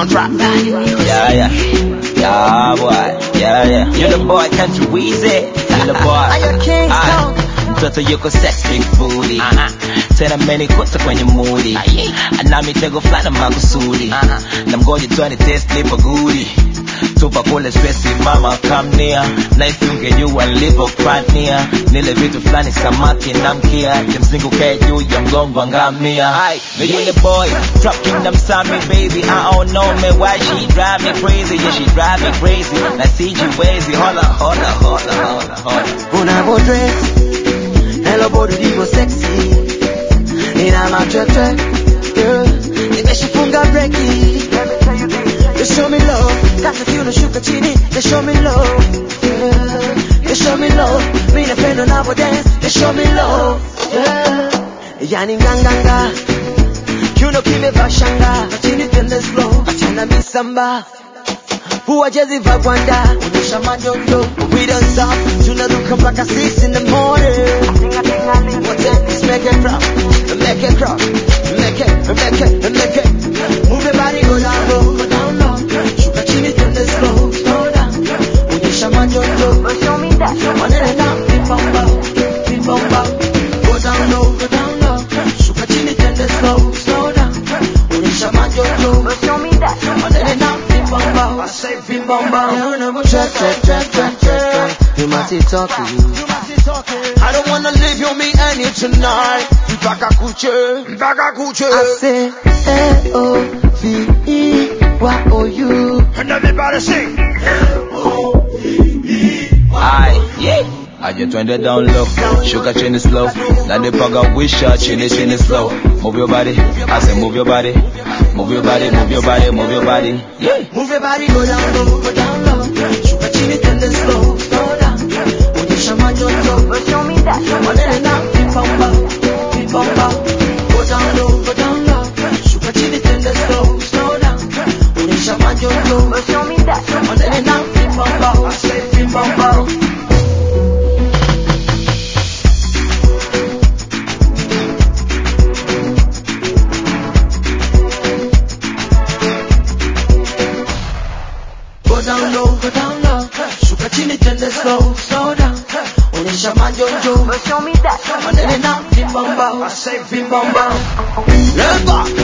soundtrack. Yeah, boy. Yeah. You're the boy, can't you easy? You're the boy. Mtoto yuko sexy booty. Tena amenikuta kwenye moody. Na mitego flani makusudi. Na mgoje tuani test lipo goody. Tupa kule stresi mama come near. Na ifunge jua lipo pratnia. Nile vitu flani samaki na mkia. Kimzingu kaya juu ya mgongo ngamia. Me the boy, drop kingdom Sammy baby. I don't know me why she drive me crazy. Yeah, she drive me crazy. Na CG Wazy, holla. Unavo dress, hello body divo sexy. Ina matrete, girl. Nimeshifunga breki. You show me love, kata kiuno shuka chini. You show me love, yeah. You show me love, mimi napenda unavo dance. You show me love, yeah. Yani nganganga, kiuno kimevaa shanga. Chini twende slow, achana misamba. Who jezi vagwanda, unyesha majondo. We don't stop, tunaruka mpaka 6 in the morning. Let's make it crop, make it crop, make it. Move your body, go down low. Shuka chini twende slow down. Unyesha majondo, show me that. Manene na pim-pam-pam. Go down low. Shuka chini twende slow down. Unyesha majondo, show me that. Manene na pim-pam-pam. I say pim-pam-pam. You must talk to you. I don't wanna leave you, me and you tonight. Mpaka kuche. I say L-O-V-E-Y-O-U. And everybody sing Yeah. Aje twende down low, shuka chini slow. Na nipaga wisha chini slow. Move your body, I say move your body. Move your body. Yeah. Move your body, go down low. Shuka chini twende slow down. Unyesha majojo, show me that. Manene na pim-pam-pam. Go down low. Shuka chini twende slow down. Unyesha majojo, show me that. Manene na pim-pam-pam. I say pim-pam-pam. Go down low. Shuka chini twende slow down. Unyesha majojo, show me that. Manene na pim-pam-pam. I say pim-pam-pam. Never.